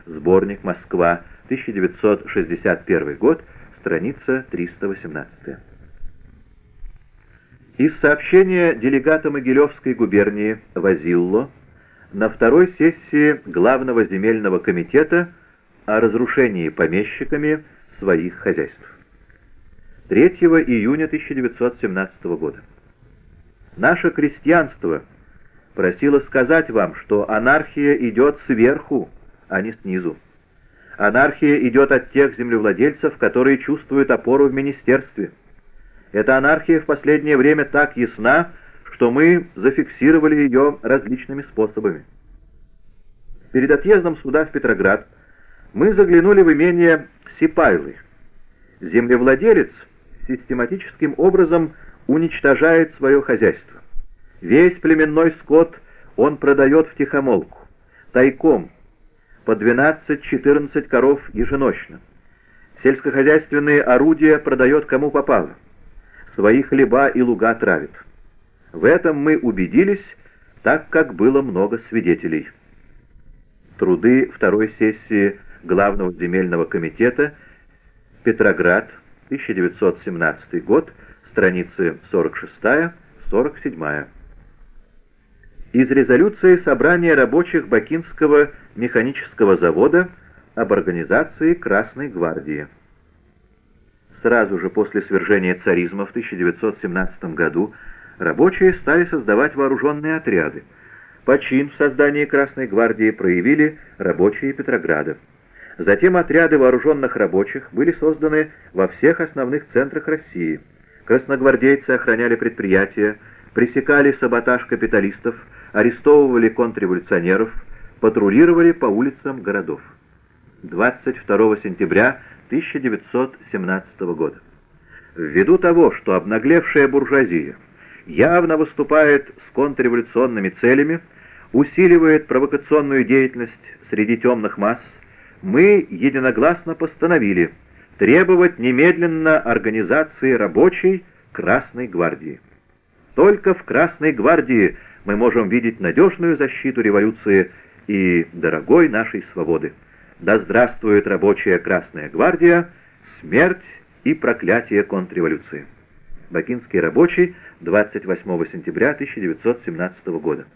Сборник. Москва. 1961 год. Страница 318. Из сообщения делегата Могилевской губернии Возилло на второй сессии Главного земельного комитета о разрушении помещиками своих хозяйств. 3 июня 1917 года. Наше крестьянство просило сказать вам, что анархия идет сверху, а не снизу. Анархия идет от тех землевладельцев, которые чувствуют опору в министерстве. Эта анархия в последнее время так ясна, что мы зафиксировали ее различными способами. Перед отъездом суда в Петроград мы заглянули в имение Сипайлы. Землевладелец систематическим образом уничтожает свое хозяйство. Весь племенной скот он продает втихомолку, тайком, по 12-14 коров еженочно. Сельскохозяйственные орудия продает кому попало. Свои хлеба и луга травит. В этом мы убедились, так как было много свидетелей. Труды второй сессии Главного земельного комитета, Петроград, 1917 год, страницы 46-47. Из резолюции собрания рабочих Бакинского механического завода об организации Красной гвардии. Сразу же после свержения царизма в 1917 году рабочие стали создавать вооруженные отряды. Почин в создании Красной гвардии проявили рабочие Петрограда. Затем отряды вооруженных рабочих были созданы во всех основных центрах России. Красногвардейцы охраняли предприятия, пресекали саботаж капиталистов, арестовывали контрреволюционеров, патрулировали по улицам городов. 22 сентября 1917 года. Ввиду того, что обнаглевшая буржуазия явно выступает с контрреволюционными целями, усиливает провокационную деятельность среди темных масс, мы единогласно постановили требовать немедленно организации рабочей Красной гвардии. Только в Красной гвардии мы можем видеть надежную защиту революции и дорогой нашей свободы. Да здравствует рабочая Красная гвардия, смерть и проклятие контрреволюции. Бакинский рабочий, 28 сентября 1917 года.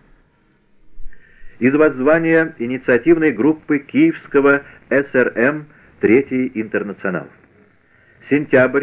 Из воззвания инициативной группы Киевского СРМ «Третий интернационал». Сентябрь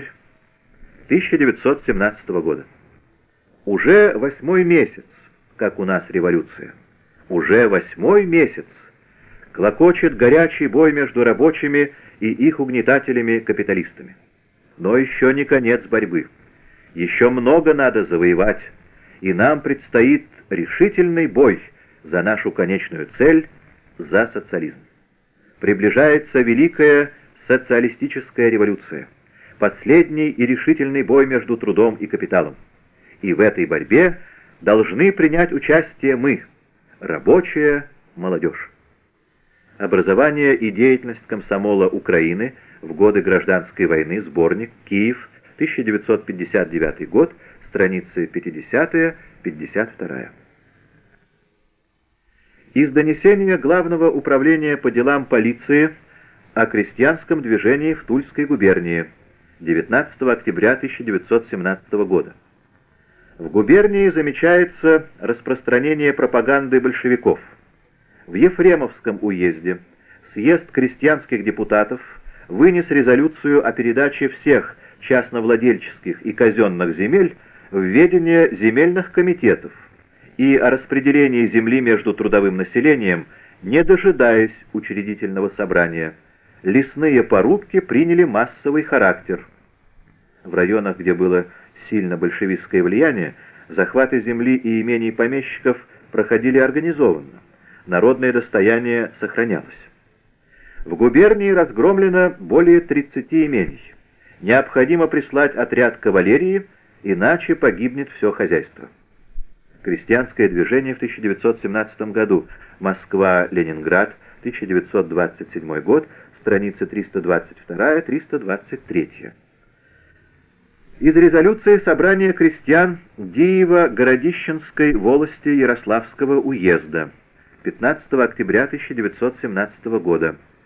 1917 года. Уже 8-й месяц, как у нас революция. Уже 8-й месяц. Клокочет горячий бой между рабочими и их угнетателями-капиталистами. Но еще не конец борьбы. Еще много надо завоевать, и нам предстоит решительный бой за нашу конечную цель, за социализм. Приближается великая социалистическая революция, последний и решительный бой между трудом и капиталом. И в этой борьбе должны принять участие мы, рабочая молодежь. Образование и деятельность комсомола Украины в годы Гражданской войны, сборник, Киев, 1959 год, страницы 50-52. Из донесения Главного управления по делам полиции о крестьянском движении в Тульской губернии, 19 октября 1917 года. В губернии замечается распространение пропаганды большевиков. В Ефремовском уезде съезд крестьянских депутатов вынес резолюцию о передаче всех частновладельческих и казенных земель в ведение земельных комитетов и о распределении земли между трудовым населением, не дожидаясь учредительного собрания. Лесные порубки приняли массовый характер. В районах, где было сильно большевистское влияние, захваты земли и имений помещиков проходили организованно. Народное достояние сохранялось. В губернии разгромлено более 30 имений. Необходимо прислать отряд кавалерии, иначе погибнет все хозяйство. Крестьянское движение в 1917 году. Москва-Ленинград, 1927 год, страницы 322-323. Из резолюции собрания крестьян Диево-Городищенской волости Ярославского уезда, 15 октября 1917 года.